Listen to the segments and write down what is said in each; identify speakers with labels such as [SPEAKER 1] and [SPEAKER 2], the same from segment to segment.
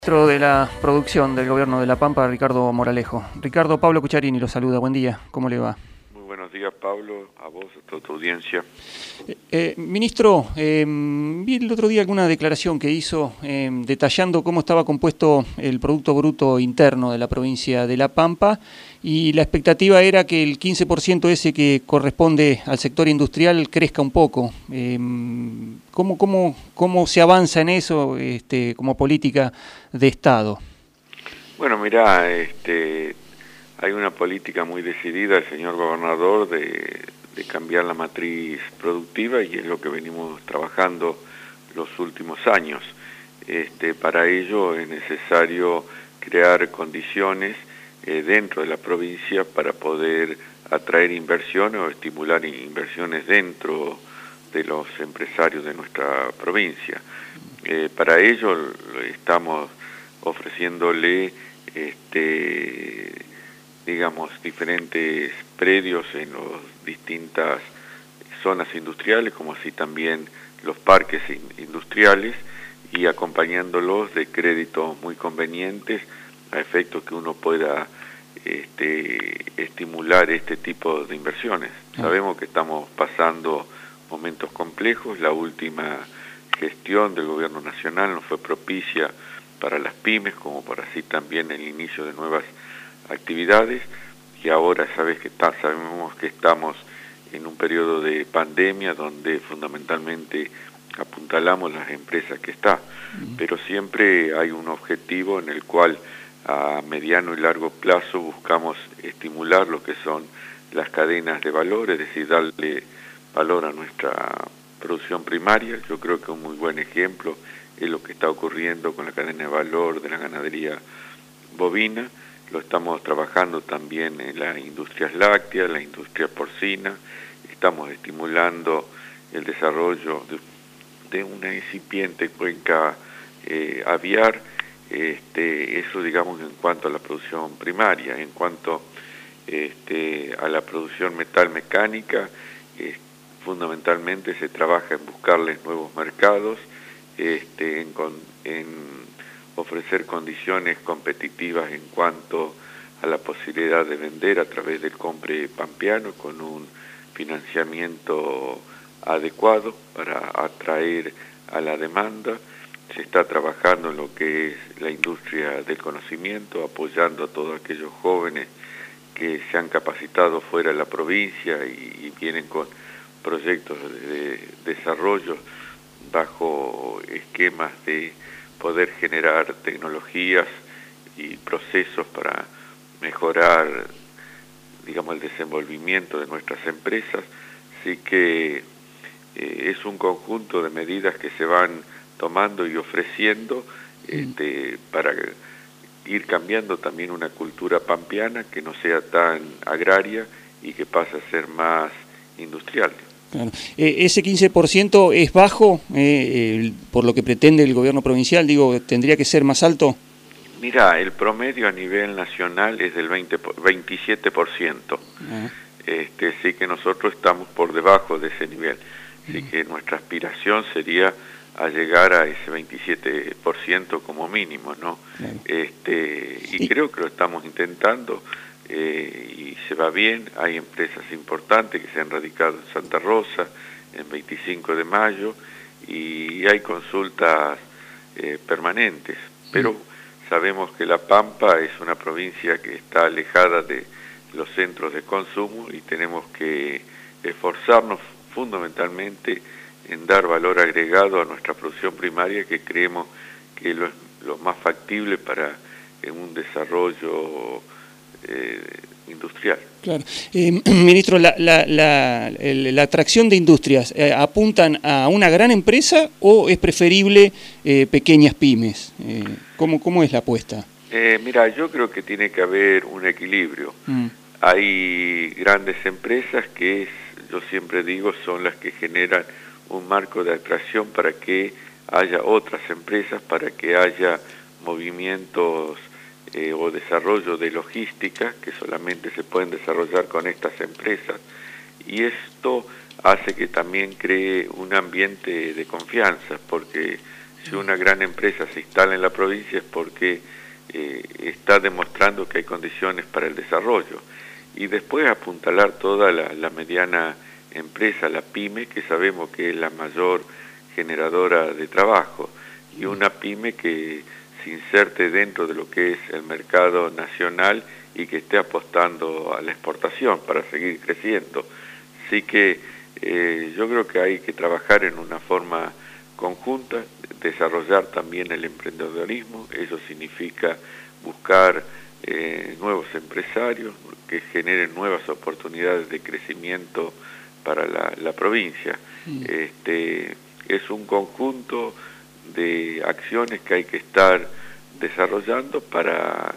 [SPEAKER 1] Ministro de la Producción del Gobierno de La Pampa, Ricardo Moralejo. Ricardo, Pablo Cucharini lo saluda. Buen día, ¿cómo le va?
[SPEAKER 2] Muy buenos días, Pablo, a vos, a toda tu audiencia.
[SPEAKER 1] Ministro, vi el otro día alguna declaración que hizo detallando cómo estaba compuesto el Producto Bruto Interno de la provincia de La Pampa y la expectativa era que el 15% ese que corresponde al sector industrial crezca un poco. ¿Cómo se avanza en eso como política de Estado?
[SPEAKER 2] Bueno, mirá, hay una política muy decidida del señor gobernador de cambiar la matriz productiva y es lo que venimos trabajando los últimos años. Para ello es necesario crear condiciones dentro de la provincia para poder atraer inversiones o estimular inversiones dentro de los empresarios de nuestra provincia. Para ello estamos ofreciéndole diferentes predios en las distintas zonas industriales, como así también los parques industriales, y acompañándolos de créditos muy convenientes a efecto que uno pueda estimular este tipo de inversiones. Sabemos que estamos pasando momentos complejos. La última gestión del gobierno nacional no fue propicia para las pymes, como para así también el inicio de nuevas actividades, y ahora sabemos que estamos en un periodo de pandemia donde fundamentalmente apuntalamos las empresas que está, pero siempre hay un objetivo en el cual a mediano y largo plazo buscamos estimular lo que son las cadenas de valor, es decir, darle valor a nuestra producción primaria. Yo creo que un muy buen ejemplo es lo que está ocurriendo con la cadena de valor de la ganadería bovina. Lo estamos trabajando también en las industrias lácteas, la industria porcina. Estamos estimulando el desarrollo de una incipiente cuenca aviar. Eso, digamos, en cuanto a la producción primaria. En cuanto a la producción metal-mecánica, fundamentalmente se trabaja en buscarles nuevos mercados, en ofrecer condiciones competitivas en cuanto a la posibilidad de vender a través del compre pampeano con un financiamiento adecuado para atraer a la demanda. Se está trabajando en lo que es la industria del conocimiento, apoyando a todos aquellos jóvenes que se han capacitado fuera de la provincia y vienen con proyectos de desarrollo bajo esquemas de poder generar tecnologías y procesos para mejorar, digamos, el desenvolvimiento de nuestras empresas. Así que es un conjunto de medidas que se van tomando y ofreciendo para ir cambiando también una cultura pampeana que no sea tan agraria y que pase a ser más industrial.
[SPEAKER 1] Claro. ¿Ese 15% es bajo por lo que pretende el gobierno provincial? Digo, ¿tendría que ser más alto?
[SPEAKER 2] Mira, el promedio a nivel nacional es del 27%. Sí que nosotros estamos por debajo de ese nivel. Así que nuestra aspiración sería a llegar a ese 27% como mínimo, ¿no? Claro. Y creo que lo estamos intentando. Y se va bien. Hay empresas importantes que se han radicado en Santa Rosa, en 25 de mayo, y hay consultas permanentes, pero sabemos que La Pampa es una provincia que está alejada de los centros de consumo y tenemos que esforzarnos fundamentalmente en dar valor agregado a nuestra producción primaria, que creemos que es lo más factible para un desarrollo industrial.
[SPEAKER 1] Claro. Ministro, la atracción de industrias, ¿apuntan a una gran empresa o es preferible pequeñas pymes? ¿Cómo es la apuesta?
[SPEAKER 2] Mira, yo creo que tiene que haber un equilibrio. Hay grandes empresas que yo siempre digo son las que generan un marco de atracción para que haya otras empresas, para que haya movimientos o desarrollo de logística que solamente se pueden desarrollar con estas empresas, y esto hace que también cree un ambiente de confianza, porque Si una gran empresa se instala en la provincia es porque está demostrando que hay condiciones para el desarrollo. Y después apuntalar toda la mediana empresa, la pyme, que sabemos que es la mayor generadora de trabajo, y una pyme que se inserte dentro de lo que es el mercado nacional y que esté apostando a la exportación para seguir creciendo. Así que yo creo que hay que trabajar en una forma conjunta, desarrollar también el emprendedorismo. Eso significa buscar nuevos empresarios que generen nuevas oportunidades de crecimiento para la provincia. Es un conjunto de acciones que hay que estar desarrollando para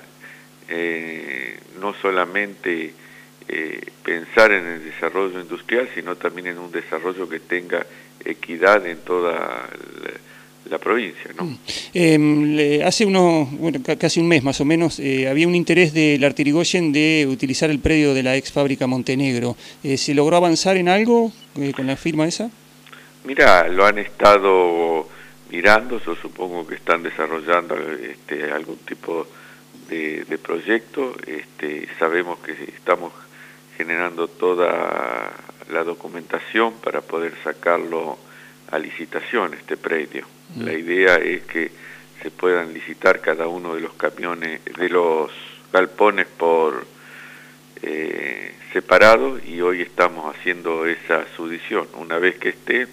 [SPEAKER 2] no solamente pensar en el desarrollo industrial, sino también en un desarrollo que tenga equidad en toda la provincia, ¿no?
[SPEAKER 1] Hace casi un mes más o menos, había un interés del Arte Irigoyen de utilizar el predio de la ex fábrica Montenegro. ¿Se logró avanzar en algo con la firma esa?
[SPEAKER 2] Mira, lo han estado mirando, yo supongo que están desarrollando algún tipo de proyecto. Sabemos que estamos generando toda la documentación para poder sacarlo a licitación, este predio. La idea es que se puedan licitar cada uno de los camiones, de los galpones por separado, y hoy estamos haciendo esa sudición. Una vez que esté,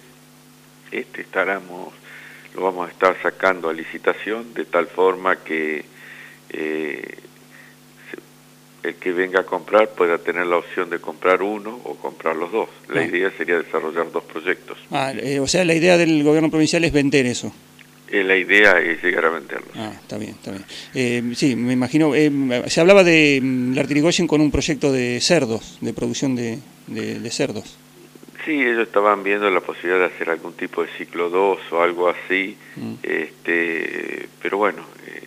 [SPEAKER 2] lo vamos a estar sacando a licitación de tal forma que el que venga a comprar pueda tener la opción de comprar uno o comprar los dos. La idea sería desarrollar dos proyectos.
[SPEAKER 1] O sea, la idea del gobierno provincial es vender eso.
[SPEAKER 2] La idea es llegar a venderlos.
[SPEAKER 1] Está bien, está bien. Sí, me imagino, se hablaba de Arte Irigoyen con un proyecto de cerdos, de producción de cerdos.
[SPEAKER 2] Sí, ellos estaban viendo la posibilidad de hacer algún tipo de ciclo 2 o algo así, pero bueno,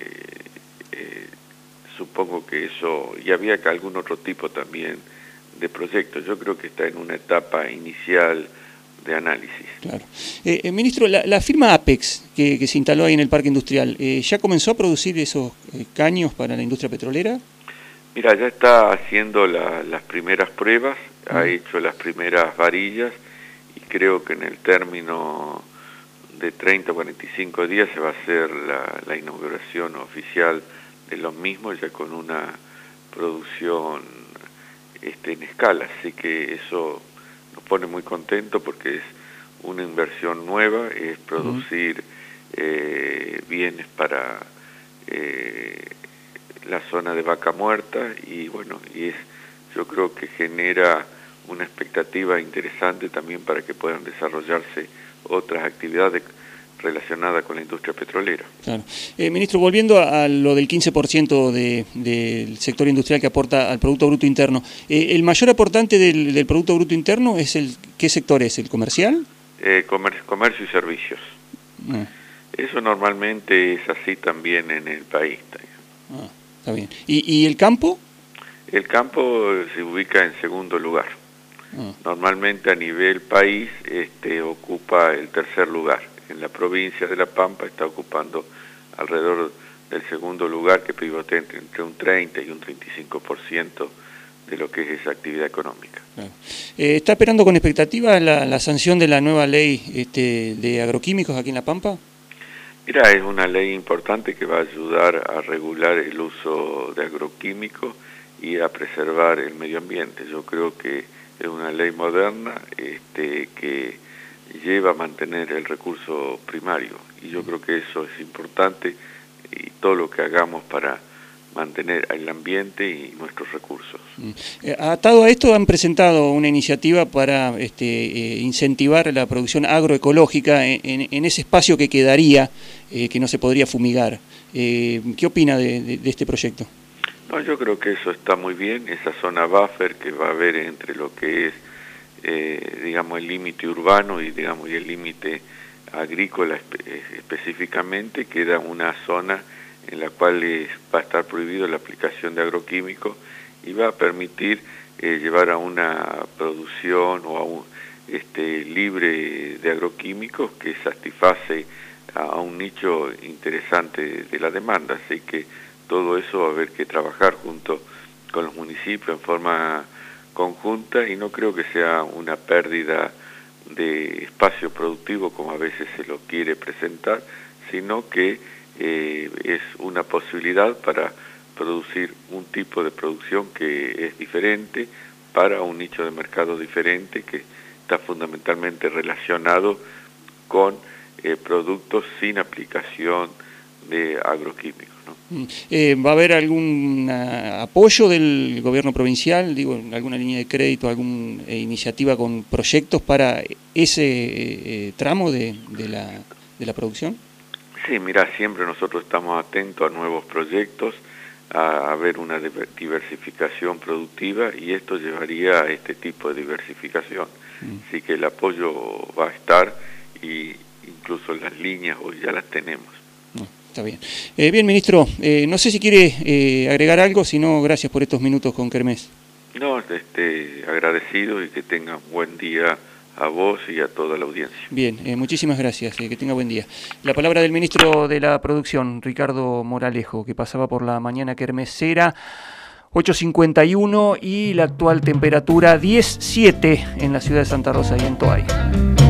[SPEAKER 2] supongo que eso, y había que algún otro tipo también de proyectos. Yo creo que está en una etapa inicial de análisis.
[SPEAKER 1] Claro. Ministro, la firma Apex, que se instaló ahí en el Parque Industrial, ¿ya comenzó a producir esos caños para la industria petrolera?
[SPEAKER 2] Mira, ya está haciendo las primeras pruebas, ha hecho las primeras varillas, y creo que en el término de 30 o 45 días se va a hacer la inauguración oficial de los mismos, ya con una producción en escala. Así que eso nos pone muy contentos porque es una inversión nueva, es producir bienes para la zona de Vaca Muerta, y bueno, yo creo que genera una expectativa interesante también para que puedan desarrollarse otras actividades relacionadas con la industria petrolera.
[SPEAKER 1] Claro. Ministro, volviendo a lo del 15% del sector industrial que aporta al Producto Bruto Interno, ¿el mayor aportante del Producto Bruto Interno es qué sector es? ¿El comercial?
[SPEAKER 2] Comercio y servicios. Eso normalmente es así también en el país.
[SPEAKER 1] Está bien. ¿Y el campo?
[SPEAKER 2] El campo se ubica en segundo lugar. Normalmente a nivel país ocupa el tercer lugar. En la provincia de La Pampa está ocupando alrededor del segundo lugar, que pivotea entre un 30 y un 35% de lo que es esa actividad económica.
[SPEAKER 1] Claro. ¿Está esperando con expectativa la sanción de la nueva ley de agroquímicos aquí en La Pampa?
[SPEAKER 2] Mira, es una ley importante que va a ayudar a regular el uso de agroquímicos y a preservar el medio ambiente. Yo creo que es una ley moderna que lleva a mantener el recurso primario, y yo creo que eso es importante, y todo lo que hagamos para mantener el ambiente y nuestros recursos.
[SPEAKER 1] Atado a esto, han presentado una iniciativa para incentivar la producción agroecológica en ese espacio que quedaría, que no se podría fumigar. ¿Qué opina de este proyecto?
[SPEAKER 2] No, yo creo que eso está muy bien, esa zona buffer que va a haber entre lo que es digamos el límite urbano y el límite agrícola específicamente, queda una zona en la cual va a estar prohibido la aplicación de agroquímicos, y va a permitir llevar a una producción o a un libre de agroquímicos que satisface a un nicho interesante de la demanda, así que todo eso va a haber que trabajar junto con los municipios en forma conjunta, y no creo que sea una pérdida de espacio productivo como a veces se lo quiere presentar, sino que es una posibilidad para producir un tipo de producción que es diferente, para un nicho de mercado diferente, que está fundamentalmente relacionado con productos sin aplicación de agroquímicos, ¿no?
[SPEAKER 1] ¿Va a haber algún apoyo del gobierno provincial, digo, alguna línea de crédito, alguna iniciativa con proyectos para ese tramo de la producción?
[SPEAKER 2] Sí, mira, siempre nosotros estamos atentos a nuevos proyectos, a ver una diversificación productiva, y esto llevaría a este tipo de diversificación. Así que el apoyo va a estar, y incluso las líneas hoy ya las tenemos.
[SPEAKER 1] Está bien. Bien, ministro, no sé si quiere agregar algo, si no, gracias por estos minutos con Kermés.
[SPEAKER 2] No, agradecido, y que tengan buen día a vos y a toda la audiencia.
[SPEAKER 1] Bien, muchísimas gracias, que tenga buen día. La palabra del ministro de la Producción, Ricardo Moralejo, que pasaba por la mañana kermesera, 8:51, y la actual temperatura 10,7 en la ciudad de Santa Rosa y en Toay.